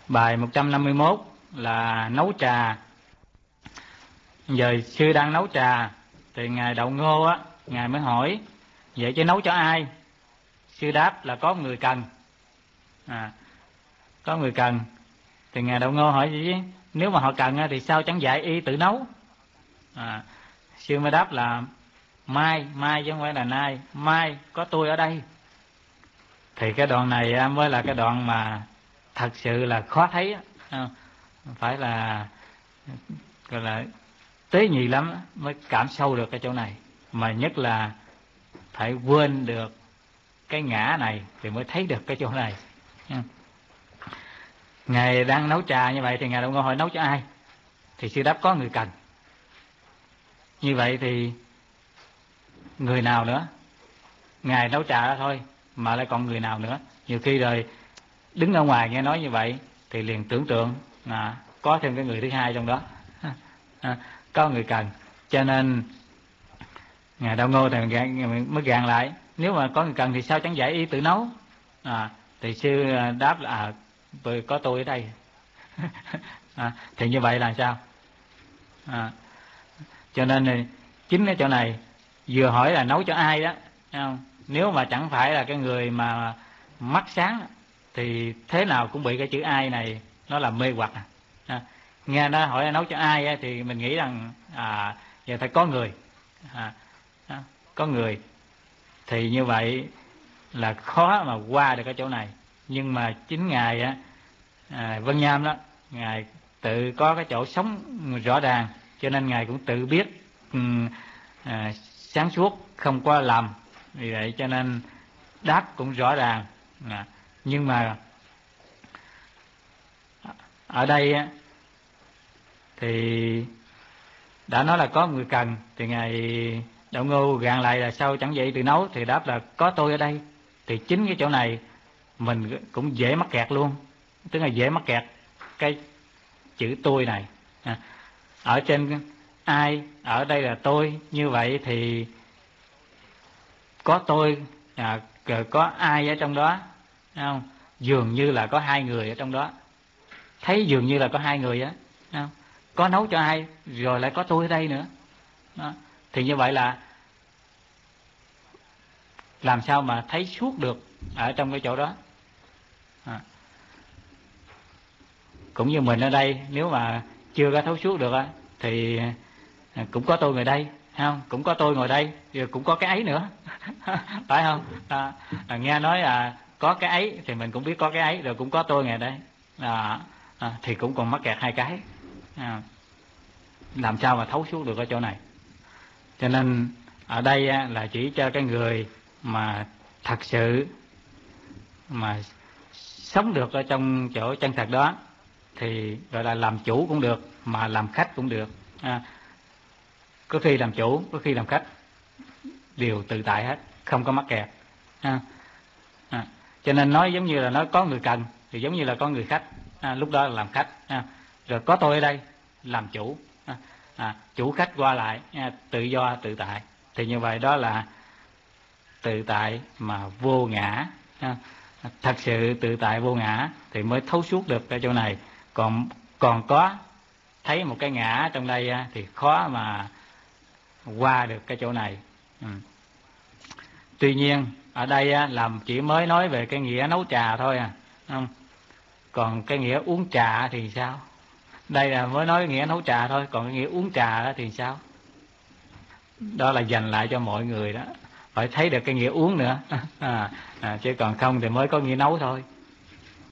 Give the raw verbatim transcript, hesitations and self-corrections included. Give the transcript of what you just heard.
Bài một trăm năm mươi mốt là nấu trà. Giờ sư đang nấu trà thì ngài Đậu Ngô á, ngài mới hỏi vậy chứ nấu cho ai? Sư đáp là có người cần. À, có người cần thì ngài Đậu Ngô hỏi gì chứ? Nếu mà họ cần thì sao chẳng dạy y tự nấu? À, sư mới đáp là mai, mai chứ không phải là nay, mai có tôi ở đây. Thì cái đoạn này mới là cái đoạn mà thật sự là khó thấy, phải là gọi là tế nhị lắm mới cảm sâu được cái chỗ này, mà nhất là phải quên được cái ngã này thì mới thấy được cái chỗ này. Ngài đang nấu trà như vậy thì ngài Đậu Ngô hỏi nấu cho ai? Thì sư đáp có người cần. Như vậy thì người nào nữa? Ngài nấu trà đó thôi mà lại còn người nào nữa? Nhiều khi rồi đứng ở ngoài nghe nói như vậy thì liền tưởng tượng là có thêm cái người thứ hai trong đó. À, có người cần. Cho nên ngài Đậu Ngô thì mới gạn lại, nếu mà có người cần thì sao chẳng dạy y tự nấu? À, thì sư đáp là à, có tôi ở đây. À, thì như vậy là sao? À, cho nên chính cái chỗ này vừa hỏi là nấu cho ai đó, thấy không? Nếu mà chẳng phải là cái người mà mắt sáng thì thế nào cũng bị cái chữ ai này nó làm mê hoặc. À, nghe nó hỏi là nấu cho ai thì mình nghĩ rằng à giờ phải có người. À, có người thì như vậy là khó mà qua được cái chỗ này. Nhưng mà chính ngài á, à, Vân Nham đó, ngài tự có cái chỗ sống rõ ràng, cho nên ngài cũng tự biết um, à, sáng suốt, không có lầm. Vì vậy cho nên đáp cũng rõ ràng. À, nhưng mà ở đây á, thì đã nói là có người cần thì ngài Đậu Ngô gạn lại là sao chẳng vậy tự nấu? Thì đáp là có tôi ở đây. Thì chính cái chỗ này mình cũng dễ mắc kẹt luôn, tức là dễ mắc kẹt cái chữ tôi này. À, ở trên ai, ở đây là tôi, như vậy thì có tôi, à, có ai ở trong đó, không? Dường như là có hai người ở trong đó, thấy dường như là có hai người á, không? Có nấu cho ai rồi lại có tôi ở đây nữa. Đó. Thì như vậy là làm sao mà thấy suốt được ở trong cái chỗ đó. À, cũng như mình ở đây, nếu mà chưa có thấu suốt được thì cũng có tôi ngồi đây, không? Cũng có tôi ngồi đây, rồi cũng có cái ấy nữa. Phải không? À, à, nghe nói là có cái ấy thì mình cũng biết có cái ấy, rồi cũng có tôi ngồi đây. À, à, thì cũng còn mắc kẹt hai cái. À, làm sao mà thấu suốt được ở chỗ này? Cho nên ở đây là chỉ cho cái người mà thật sự mà sống được ở trong chỗ chân thật đó thì gọi là làm chủ cũng được, mà làm khách cũng được. À, có khi làm chủ, có khi làm khách, đều tự tại hết, không có mắc kẹt. À, à, cho nên nói giống như là nói có người cần thì giống như là có người khách. À, lúc đó là làm khách. À, rồi có tôi ở đây làm chủ. À, à, chủ khách qua lại, à, tự do tự tại. Thì như vậy đó là tự tại mà vô ngã. À, thật sự tự tại vô ngã thì mới thấu suốt được cái chỗ này. Còn còn có thấy một cái ngã trong đây thì khó mà qua được cái chỗ này. Ừ. Tuy nhiên ở đây làm chỉ mới nói về cái nghĩa nấu trà thôi à, không? Còn cái nghĩa uống trà thì sao? Đây là mới nói nghĩa nấu trà thôi, còn cái nghĩa uống trà thì sao? Đó là dành lại cho mọi người đó, phải thấy được cái nghĩa uống nữa. À, à, chứ còn không thì mới có nghĩa nấu thôi.